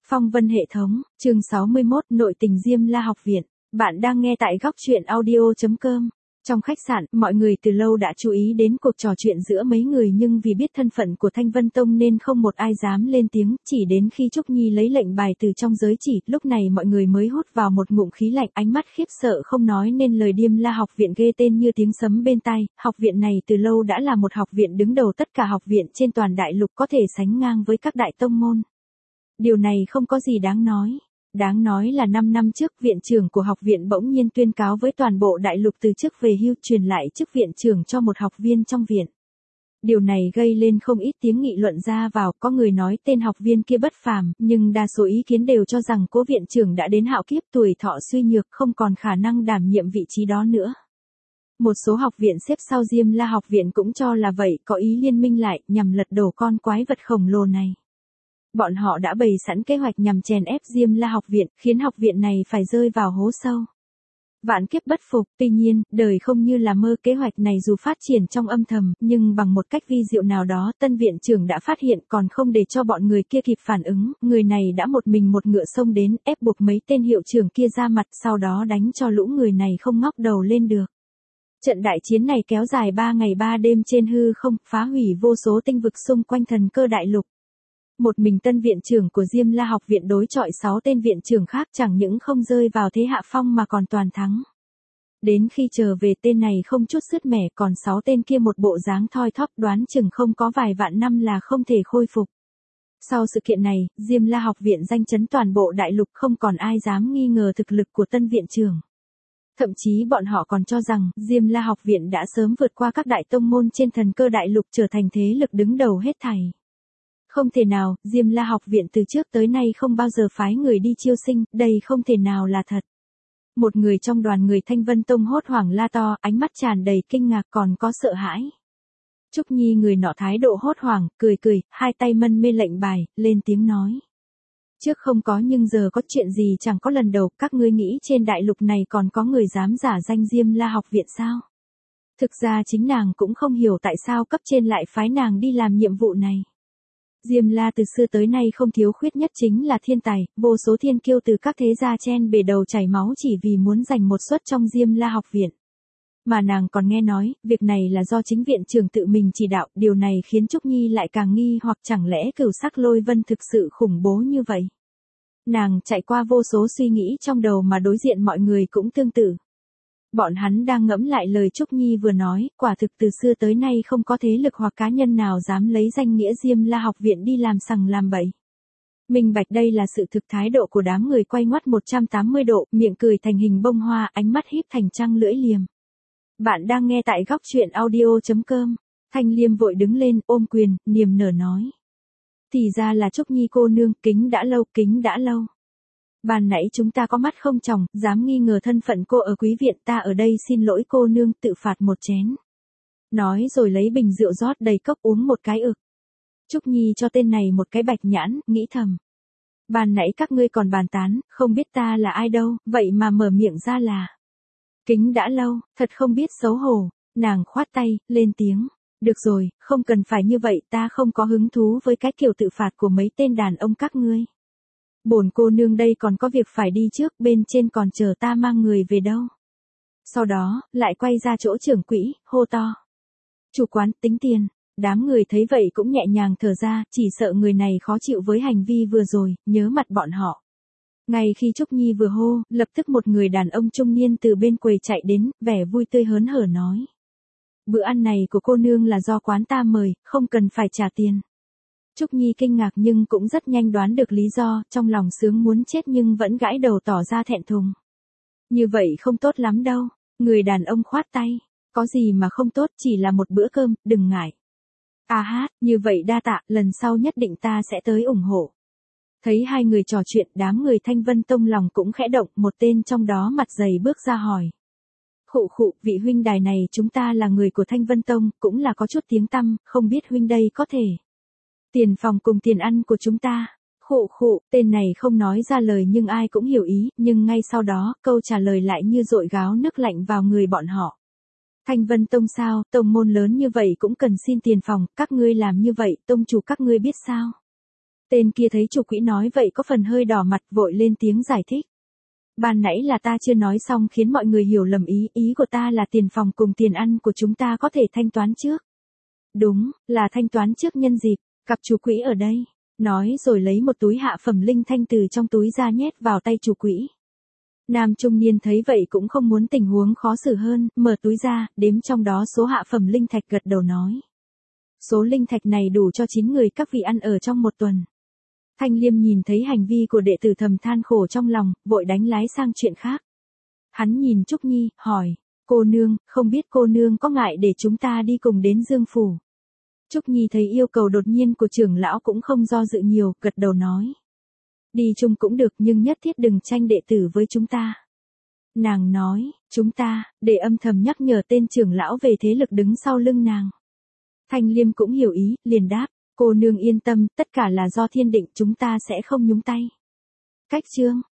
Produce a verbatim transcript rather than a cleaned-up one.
Phong vân hệ thống, chương sáu mươi mốt, nội tình Diêm La học viện. Bạn đang nghe tại góc truyện audio chấm com. Trong khách sạn, mọi người từ lâu đã chú ý đến cuộc trò chuyện giữa mấy người, nhưng vì biết thân phận của Thanh Vân Tông nên không một ai dám lên tiếng, chỉ đến khi Trúc Nhi lấy lệnh bài từ trong giới chỉ, lúc này mọi người mới hút vào một ngụm khí lạnh, ánh mắt khiếp sợ không nói nên lời. Diêm La học viện ghê tên như tiếng sấm bên tai, học viện này từ lâu đã là một học viện đứng đầu tất cả học viện trên toàn đại lục, có thể sánh ngang với các đại tông môn. Điều này không có gì đáng nói. Đáng nói là năm năm trước, viện trưởng của học viện bỗng nhiên tuyên cáo với toàn bộ đại lục từ chức về hưu, truyền lại chức viện trưởng cho một học viên trong viện. Điều này gây lên không ít tiếng nghị luận ra vào, có người nói tên học viên kia bất phàm, nhưng đa số ý kiến đều cho rằng cố viện trưởng đã đến hạo kiếp, tuổi thọ suy nhược, không còn khả năng đảm nhiệm vị trí đó nữa. Một số học viện xếp sau Diêm La học viện cũng cho là vậy, có ý liên minh lại, nhằm lật đổ con quái vật khổng lồ này. Bọn họ đã bày sẵn kế hoạch nhằm chèn ép Diêm La học viện, khiến học viện này phải rơi vào hố sâu. Vạn kiếp bất phục, tuy nhiên, đời không như là mơ, kế hoạch này dù phát triển trong âm thầm, nhưng bằng một cách vi diệu nào đó, tân viện trưởng đã phát hiện, còn không để cho bọn người kia kịp phản ứng, người này đã một mình một ngựa xông đến, ép buộc mấy tên hiệu trưởng kia ra mặt, sau đó đánh cho lũ người này không ngóc đầu lên được. Trận đại chiến này kéo dài ba ngày ba đêm trên hư không, phá hủy vô số tinh vực xung quanh thần cơ đại lục. Một mình tân viện trưởng của Diêm La học viện đối chọi sáu tên viện trưởng khác, chẳng những không rơi vào thế hạ phong mà còn toàn thắng. Đến khi trở về, tên này không chút sứt mẻ, còn sáu tên kia một bộ dáng thoi thóp, đoán chừng không có vài vạn năm là không thể khôi phục. Sau sự kiện này, Diêm La học viện danh chấn toàn bộ đại lục, không còn ai dám nghi ngờ thực lực của tân viện trưởng. Thậm chí bọn họ còn cho rằng, Diêm La học viện đã sớm vượt qua các đại tông môn trên thần cơ đại lục, trở thành thế lực đứng đầu hết thảy. Không thể nào, Diêm La học viện từ trước tới nay không bao giờ phái người đi chiêu sinh, đây không thể nào là thật. Một người trong đoàn người Thanh Vân Tông hốt hoảng la to, ánh mắt tràn đầy kinh ngạc còn có sợ hãi. Trúc Nhi người nọ thái độ hốt hoảng, cười cười, hai tay mân mê lệnh bài, lên tiếng nói. Trước không có nhưng giờ có, chuyện gì chẳng có lần đầu, các ngươi nghĩ trên đại lục này còn có người dám giả danh Diêm La học viện sao? Thực ra chính nàng cũng không hiểu tại sao cấp trên lại phái nàng đi làm nhiệm vụ này. Diêm La từ xưa tới nay không thiếu khuyết nhất chính là thiên tài, vô số thiên kiêu từ các thế gia chen bề đầu chảy máu chỉ vì muốn giành một suất trong Diêm La học viện. Mà nàng còn nghe nói, việc này là do chính viện trưởng tự mình chỉ đạo, điều này khiến Trúc Nhi lại càng nghi, hoặc chẳng lẽ Cửu Sắc Lôi Vân thực sự khủng bố như vậy. Nàng chạy qua vô số suy nghĩ trong đầu mà đối diện mọi người cũng tương tự. Bọn hắn đang ngẫm lại lời Trúc Nhi vừa nói, quả thực từ xưa tới nay không có thế lực hoặc cá nhân nào dám lấy danh nghĩa Diêm La học viện đi làm sằng làm bậy. Minh bạch đây là sự thực, thái độ của đám người quay ngoắt một trăm tám mươi độ, miệng cười thành hình bông hoa, ánh mắt híp thành trăng lưỡi liềm. Bạn đang nghe tại góc truyện audio chấm com. Thanh Liêm vội đứng lên, ôm quyền, niềm nở nói. Thì ra là Trúc Nhi cô nương, kính đã lâu, kính đã lâu. Ban nãy chúng ta có mắt không tròng, dám nghi ngờ thân phận cô ở quý viện, ta ở đây xin lỗi cô nương, tự phạt một chén. Nói rồi lấy bình rượu rót đầy cốc uống một cái ực. Trúc Nhi cho tên này một cái bạch nhãn, nghĩ thầm. Ban nãy các ngươi còn bàn tán, không biết ta là ai đâu, vậy mà mở miệng ra là. Kính đã lâu, thật không biết xấu hổ, nàng khoát tay, lên tiếng. Được rồi, không cần phải như vậy, ta không có hứng thú với cái kiểu tự phạt của mấy tên đàn ông các ngươi. Bổn cô nương đây còn có việc phải đi trước, bên trên còn chờ ta mang người về đâu. Sau đó, lại quay ra chỗ trưởng quỹ, hô to. Chủ quán, tính tiền. Đám người thấy vậy cũng nhẹ nhàng thở ra, chỉ sợ người này khó chịu với hành vi vừa rồi, nhớ mặt bọn họ. Ngay khi Trúc Nhi vừa hô, lập tức một người đàn ông trung niên từ bên quầy chạy đến, vẻ vui tươi hớn hở nói. Bữa ăn này của cô nương là do quán ta mời, không cần phải trả tiền. Trúc Nhi kinh ngạc nhưng cũng rất nhanh đoán được lý do, trong lòng sướng muốn chết nhưng vẫn gãi đầu tỏ ra thẹn thùng. Như vậy không tốt lắm đâu, người đàn ông khoát tay, có gì mà không tốt, chỉ là một bữa cơm, đừng ngại. À hát, như vậy đa tạ, lần sau nhất định ta sẽ tới ủng hộ. Thấy hai người trò chuyện, đám người Thanh Vân Tông lòng cũng khẽ động, một tên trong đó mặt dày bước ra hỏi. Khụ khụ, vị huynh đài này chúng ta là người của Thanh Vân Tông, cũng là có chút tiếng tăm, không biết huynh đây có thể. Tiền phòng cùng tiền ăn của chúng ta. Khụ khụ, tên này không nói ra lời nhưng ai cũng hiểu ý, nhưng ngay sau đó, câu trả lời lại như dội gáo nước lạnh vào người bọn họ. Thanh Vân Tông sao, tông môn lớn như vậy cũng cần xin tiền phòng, các ngươi làm như vậy, tông chủ các ngươi biết sao? Tên kia thấy chủ quỹ nói vậy có phần hơi đỏ mặt, vội lên tiếng giải thích. Ban nãy là ta chưa nói xong khiến mọi người hiểu lầm ý, ý của ta là tiền phòng cùng tiền ăn của chúng ta có thể thanh toán trước. Đúng, là thanh toán trước nhân dịp, gặp chủ quỹ ở đây. Nói rồi lấy một túi hạ phẩm linh thanh từ trong túi ra nhét vào tay chủ quỹ. Nam trung niên thấy vậy cũng không muốn tình huống khó xử hơn, mở túi ra, đếm trong đó số hạ phẩm linh thạch, gật đầu nói. Số linh thạch này đủ cho chín người các vị ăn ở trong một tuần. Thanh Liêm nhìn thấy hành vi của đệ tử thầm than khổ trong lòng, vội đánh lái sang chuyện khác. Hắn nhìn Trúc Nhi, hỏi, cô nương, không biết cô nương có ngại để chúng ta đi cùng đến Dương Phủ. Trúc Nhi thấy yêu cầu đột nhiên của trưởng lão cũng không do dự nhiều, gật đầu nói. Đi chung cũng được nhưng nhất thiết đừng tranh đệ tử với chúng ta. Nàng nói, chúng ta, để âm thầm nhắc nhở tên trưởng lão về thế lực đứng sau lưng nàng. Thanh Liêm cũng hiểu ý, liền đáp, cô nương yên tâm, tất cả là do thiên định, chúng ta sẽ không nhúng tay. Cách chương